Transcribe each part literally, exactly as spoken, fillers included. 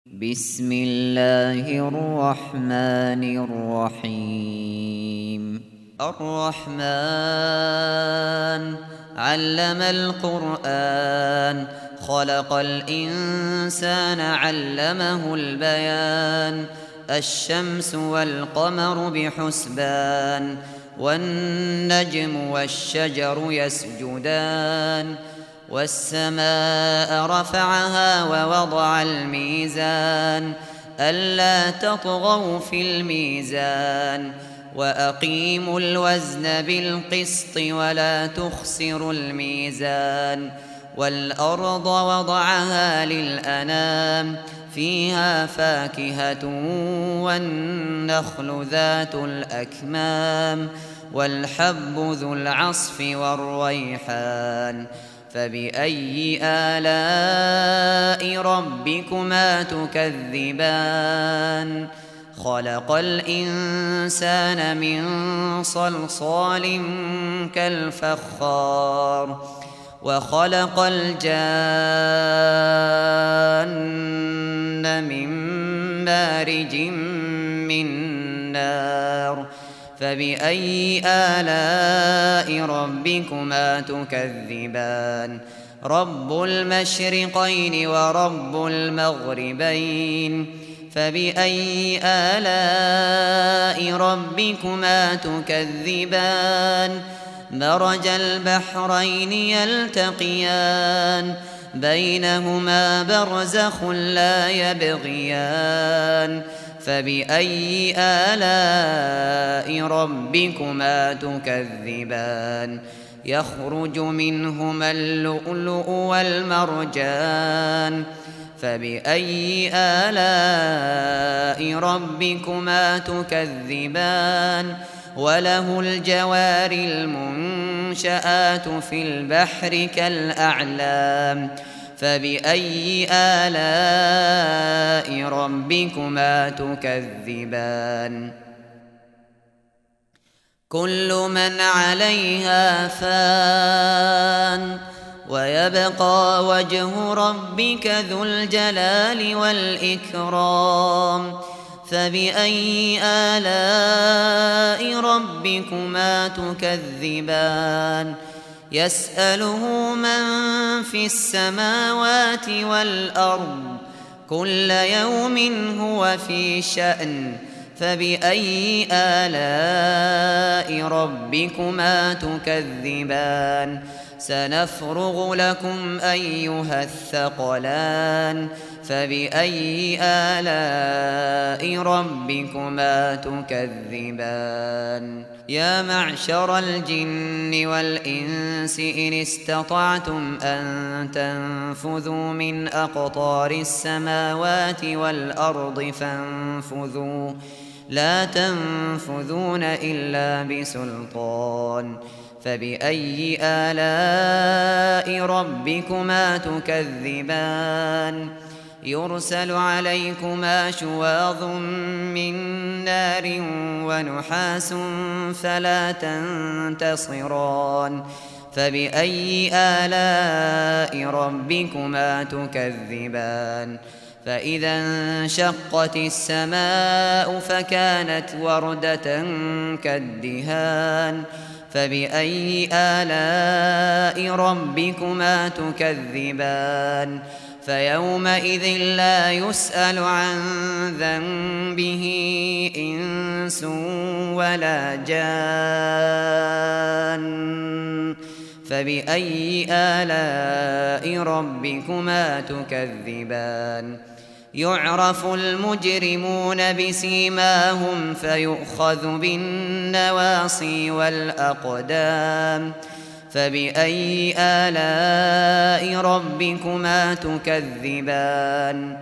بسم الله الرحمن الرحيم الرحمن علم القرآن خلق الإنسان علمه البيان الشمس والقمر بحسبان والنجم والشجر يسجدان والسماء رفعها ووضع الميزان ألا تطغوا في الميزان وأقيموا الوزن بالقسط ولا تخسروا الميزان والأرض وضعها للأنام فيها فاكهة والنخل ذات الأكمام والحب ذو العصف والريحان فبأي آلاء ربكما تكذبان خلق الإنسان من صلصال كالفخار وخلق الجان من مارج من نار فبأي آلاء ربكما تكذبان رب المشرقين ورب المغربين فبأي آلاء ربكما تكذبان مرج البحرين يلتقيان بينهما برزخ لا يبغيان فبأي آلاء ربكما تكذبان يخرج منهما اللؤلؤ والمرجان فبأي آلاء ربكما تكذبان وله الجوار المنشآت في البحر كالأعلام فبأي آلاء ربكما تكذبان كل من عليها فان ويبقى وجه ربك ذو الجلال والإكرام فبأي آلاء ربكما تكذبان يسأله من في السماوات والأرض كل يوم هو في شأن فبأي آلاء ربكما تكذبان سنفرغ لكم أيها الثقلان فبأي آلاء ربكما تكذبان يا معشر الجن والإنس إن استطعتم أن تنفذوا من أقطار السماوات والأرض فانفذوا لا تنفذون إلا بسلطان فبأي آلاء ربكما تكذبان يرسل عليكما شواظ من نار ونحاس فلا تنتصران فبأي آلاء ربكما تكذبان فإذا انشقت السماء فكانت وردة كالدهان فبأي آلاء ربكما تكذبان فيومئذ لا يسأل عن ذنبه إنس ولا جان فبأي آلاء ربكما تكذبان يعرف المجرمون بسيماهم فيؤخذ بالنواصي والأقدام فبأي آلاء ربكما تكذبان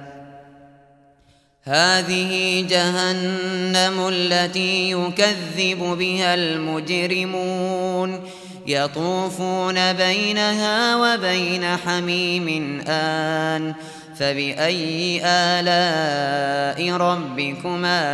هذه جهنم التي يكذب بها المجرمون يطوفون بينها وبين حميم آن فبأي آلاء ربكما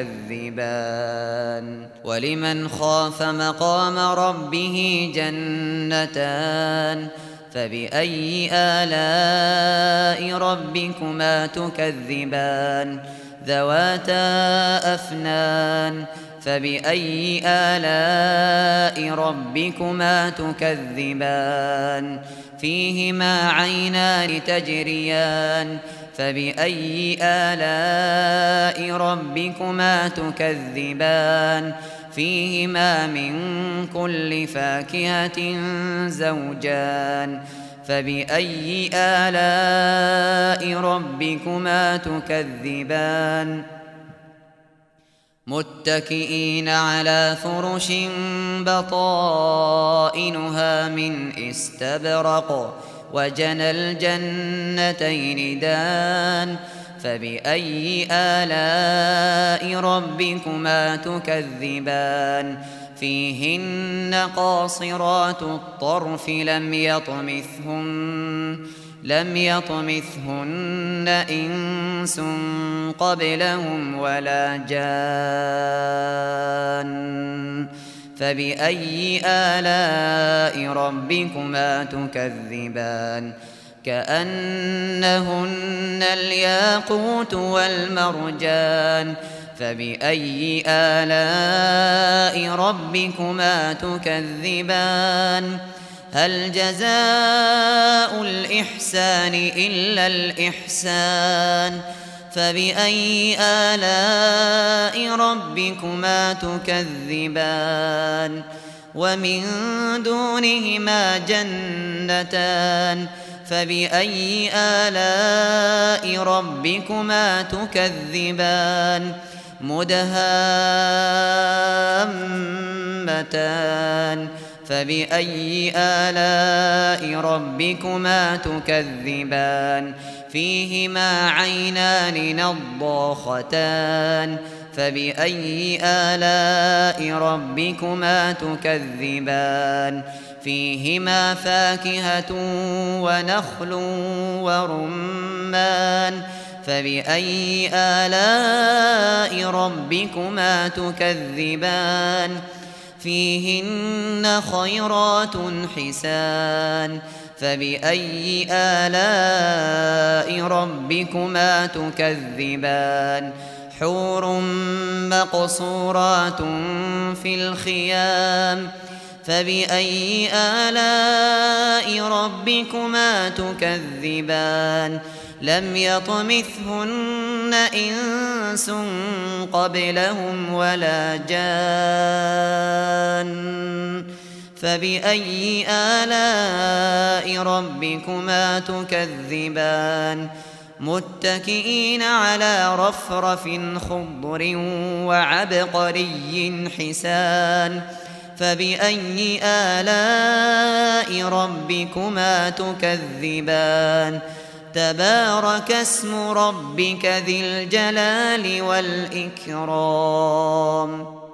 تكذبان ولمن خاف مقام ربه جنتان فبأي آلاء ربكما تكذبان ذواتا أفنان فبأي آلاء ربكما تكذبان فيهما عينان تجريان فبأي آلاء ربكما تكذبان فيهما من كل فاكهة زوجان فبأي آلاء ربكما تكذبان متكئين على فرش بطائنها من استبرق وجنى الجنتين دان فبأي آلاء ربكما تكذبان فيهن قاصرات الطرف لم يطمثهن لم يطمثهن إنس قبلهم ولا جان فبأي آلاء ربكما تكذبان كأنهن الياقوت والمرجان فبأي آلاء ربكما تكذبان هل جزاء الإحسان إلا الإحسان فبأي آلاء ربكما تكذبان ومن دونهما جنتان فبأي آلاء ربكما تكذبان مدهامتان فبأي آلاء ربكما تكذبان فيهما عينان نضاختان فبأي آلاء ربكما تكذبان فيهما فاكهة ونخل ورمان فبأي آلاء ربكما تكذبان فيهن خيرات حسان فبأي آلاء ربكما تكذبان حور مقصورات في الخيام فبأي آلاء ربكما تكذبان لم يطمثهن إنس قبلهم ولا جان فبأي آلاء ربكما تكذبان متكئين على رفرف خضر وعبقري حسان فبأي آلاء ربكما تكذبان تبارك اسم ربك ذي الجلال والإكرام